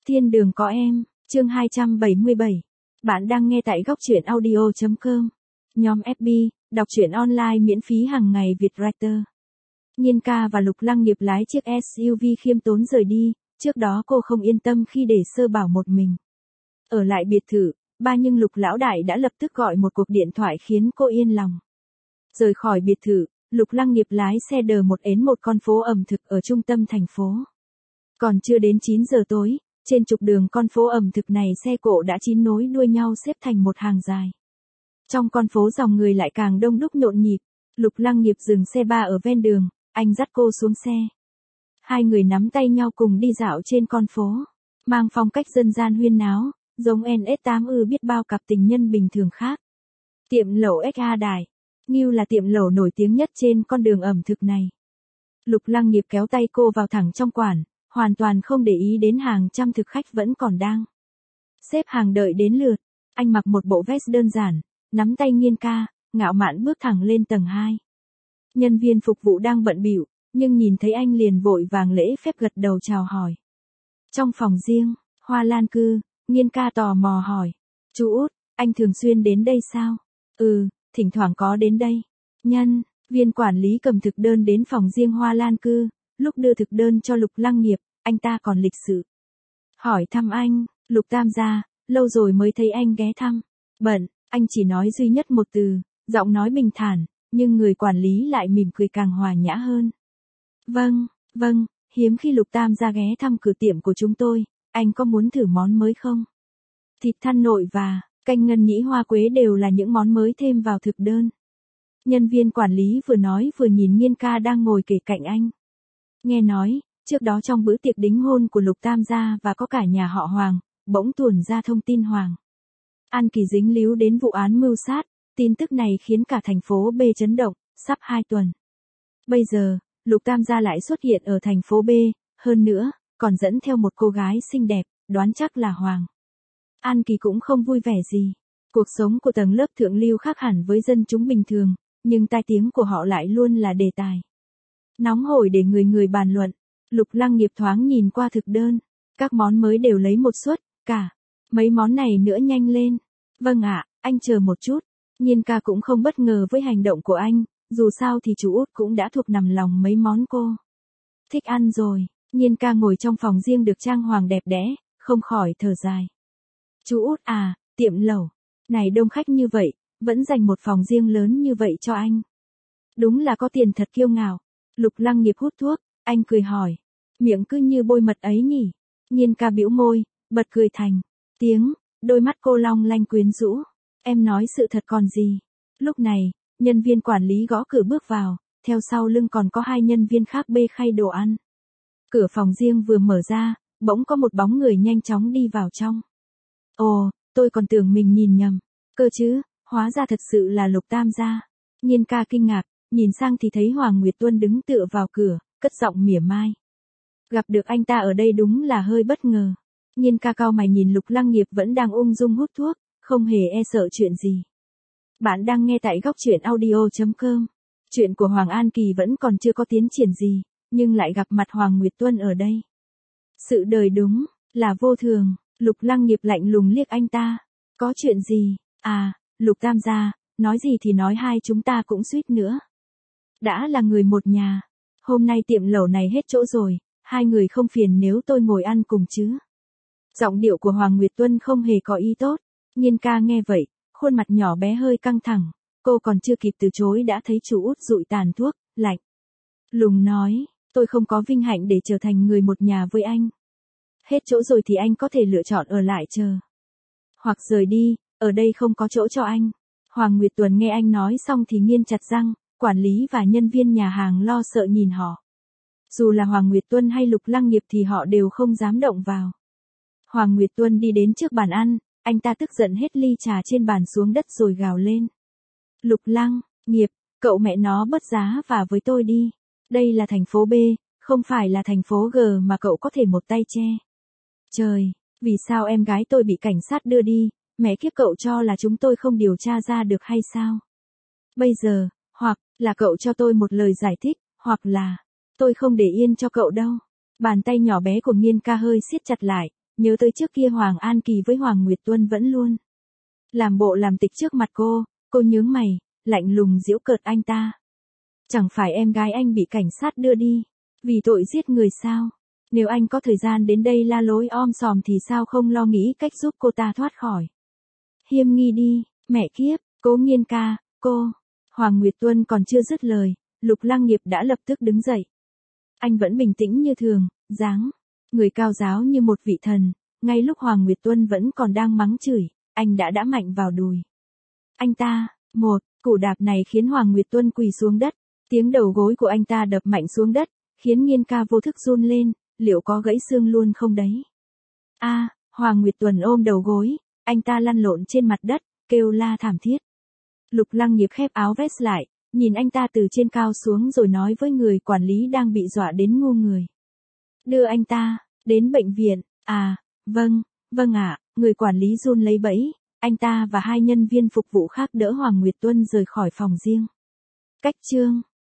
Thiên đường có em, chương 277. Bạn đang nghe tại góc truyện audio.com. Nhóm FB, đọc truyện online miễn phí hàng ngày Việt Writer. Nhiên ca và Lục Lăng Nghiệp lái chiếc SUV khiêm tốn rời đi, trước đó cô không yên tâm khi để Sơ Bảo một mình. Ở lại biệt thự, nhưng Lục lão đại đã lập tức gọi một cuộc điện thoại khiến cô yên lòng. Rời khỏi biệt thự, Lục Lăng Nghiệp lái xe đờ một đến một con phố ẩm thực ở trung tâm thành phố. Còn chưa đến 9 giờ tối, trên trục đường con phố ẩm thực này xe cộ đã chín nối đuôi nhau xếp thành một hàng dài. Trong con phố dòng người lại càng đông đúc nhộn nhịp, Lục Lăng Nghiệp dừng xe ba ở ven đường, anh dắt cô xuống xe. Hai người nắm tay nhau cùng đi dạo trên con phố, mang phong cách dân gian huyên náo, giống NS8 biết bao cặp tình nhân bình thường khác. Tiệm lẩu XA Đài, Ngưu là tiệm lẩu nổi tiếng nhất trên con đường ẩm thực này. Lục Lăng Nghiệp kéo tay cô vào thẳng trong quán, hoàn toàn không để ý đến hàng trăm thực khách vẫn còn đang xếp hàng đợi đến lượt. Anh mặc một bộ vest đơn giản, nắm tay Nhiên ca, ngạo mạn bước thẳng lên tầng 2. Nhân viên phục vụ đang bận bịu, nhưng nhìn thấy anh liền vội vàng lễ phép gật đầu chào hỏi. Trong phòng riêng, Hoa Lan Cư, Nhiên ca tò mò hỏi, chú Út, anh thường xuyên đến đây sao? Thỉnh thoảng có đến đây. Nhân viên quản lý cầm thực đơn đến phòng riêng Hoa Lan Cư, lúc đưa thực đơn cho Lục Lăng Nghiệp, anh ta còn lịch sự hỏi thăm anh, Lục Tam gia, lâu rồi mới thấy anh ghé thăm. Bận, anh chỉ nói duy nhất một từ, giọng nói bình thản, nhưng người quản lý lại mỉm cười càng hòa nhã hơn. Vâng, hiếm khi Lục Tam gia ghé thăm cửa tiệm của chúng tôi, anh có muốn thử món mới không? Thịt thăn nội và canh ngân nhĩ hoa quế đều là những món mới thêm vào thực đơn. Nhân viên quản lý vừa nói vừa nhìn Nhiên ca đang ngồi kề cạnh anh. Nghe nói, trước đó trong bữa tiệc đính hôn của Lục Tam gia và có cả nhà họ Hoàng, bỗng tuồn ra thông tin Hoàng An Kỳ dính líu đến vụ án mưu sát, tin tức này khiến cả thành phố B chấn động, sắp 2 tuần. Bây giờ, Lục Tam gia lại xuất hiện ở thành phố B, hơn nữa, còn dẫn theo một cô gái xinh đẹp, đoán chắc là Hoàng An Kỳ cũng không vui vẻ gì. Cuộc sống của tầng lớp thượng lưu khác hẳn với dân chúng bình thường, nhưng tai tiếng của họ lại luôn là đề tài nóng hổi để người người bàn luận. Lục Lăng Nghiệp thoáng nhìn qua thực đơn, các món mới đều lấy một suất, cả mấy món này nữa nhanh lên. Vâng ạ, anh chờ một chút. Nhiên ca cũng không bất ngờ với hành động của anh, dù sao thì chú Út cũng đã thuộc nằm lòng mấy món cô thích ăn rồi. Nhiên ca ngồi trong phòng riêng được trang hoàng đẹp đẽ, không khỏi thở dài. Chú Út à, tiệm lẩu này đông khách như vậy, vẫn dành một phòng riêng lớn như vậy cho anh. Đúng là có tiền thật kiêu ngạo. Lục Lăng Nghiệp hút thuốc, anh cười hỏi, miệng cứ như bôi mật ấy nhỉ? Nhiên ca bĩu môi, bật cười thành tiếng, đôi mắt cô long lanh quyến rũ. Em nói sự thật còn gì? Lúc này, nhân viên quản lý gõ cửa bước vào, theo sau lưng còn có hai nhân viên khác bê khay đồ ăn. Cửa phòng riêng vừa mở ra, bỗng có một bóng người nhanh chóng đi vào trong. Ồ, tôi còn tưởng mình nhìn nhầm, cơ chứ, hóa ra thật sự là Lục Tam gia. Nhiên ca kinh ngạc, nhìn sang thì thấy Hoàng Nguyệt Tuân đứng tựa vào cửa, cất giọng mỉa mai. Gặp được anh ta ở đây đúng là hơi bất ngờ. Nhiên ca cau mày nhìn Lục Lăng Nghiệp vẫn đang ung dung hút thuốc, không hề e sợ chuyện gì. Bạn đang nghe tại góc truyện audio.com. Chuyện của Hoàng An Kỳ vẫn còn chưa có tiến triển gì, nhưng lại gặp mặt Hoàng Nguyệt Tuân ở đây. Sự đời đúng là vô thường. Lục Lăng Nghiệp lạnh lùng liếc anh ta. Có chuyện gì? À, Lục Tam gia, nói gì thì nói, hai chúng ta cũng suýt nữa đã là người một nhà. Hôm nay tiệm lẩu này hết chỗ rồi, hai người không phiền nếu tôi ngồi ăn cùng chứ? Giọng điệu của Hoàng Nguyệt Tuân không hề có ý tốt. Nhiên ca nghe vậy, khuôn mặt nhỏ bé hơi căng thẳng, cô còn chưa kịp từ chối đã thấy chú Út dụi tàn thuốc, lạnh lùng nói, tôi không có vinh hạnh để trở thành người một nhà với anh. Hết chỗ rồi thì anh có thể lựa chọn ở lại chờ, hoặc rời đi, ở đây không có chỗ cho anh. Hoàng Nguyệt Tuân nghe anh nói xong thì nghiến chặt răng, quản lý và nhân viên nhà hàng lo sợ nhìn họ. Dù là Hoàng Nguyệt Tuân hay Lục Lăng Nghiệp thì họ đều không dám động vào. Hoàng Nguyệt Tuân đi đến trước bàn ăn, anh ta tức giận hết ly trà trên bàn xuống đất rồi gào lên. Lục Lăng Nghiệp, cậu mẹ nó bớt giá và với tôi đi. Đây là thành phố B, không phải là thành phố G mà cậu có thể một tay che. Trời, vì sao em gái tôi bị cảnh sát đưa đi, mẹ kiếp, cậu cho là chúng tôi không điều tra ra được hay sao? Bây giờ, hoặc là cậu cho tôi một lời giải thích, hoặc là tôi không để yên cho cậu đâu. Bàn tay nhỏ bé của Nhiên ca hơi siết chặt lại, Nhớ tới trước kia Hoàng An Kỳ với Hoàng Nguyệt Tuân vẫn luôn làm bộ làm tịch trước mặt cô nhướng mày, lạnh lùng giễu cợt anh ta. Chẳng phải em gái anh bị cảnh sát đưa đi, vì tội giết người sao? Nếu anh có thời gian đến đây la lối om sòm thì sao không lo nghĩ cách giúp cô ta thoát khỏi hiểm nghi đi, mẹ kiếp, Cố Nghiên ca, cô. Hoàng Nguyệt Tuân còn chưa dứt lời, Lục Lăng Nghiệp đã lập tức đứng dậy. Anh vẫn bình tĩnh như thường, dáng người cao giáo như một vị thần, ngay lúc Hoàng Nguyệt Tuân vẫn còn đang mắng chửi, anh đã mạnh vào đùi anh ta. Một cú đạp này khiến Hoàng Nguyệt Tuân quỳ xuống đất, tiếng đầu gối của anh ta đập mạnh xuống đất, khiến Nghiên ca vô thức run lên, liệu có gãy xương luôn không đấy? Hoàng Nguyệt Tuân ôm đầu gối, anh ta lăn lộn trên mặt đất, kêu la thảm thiết. Lục Lăng Nghiệp khép áo vest lại, nhìn anh ta từ trên cao xuống rồi nói với người quản lý đang bị dọa đến ngu người. Đưa anh ta đến bệnh viện. Vâng ạ, người quản lý run lấy bẫy, anh ta và hai nhân viên phục vụ khác đỡ Hoàng Nguyệt Tuân rời khỏi phòng riêng. Cách chương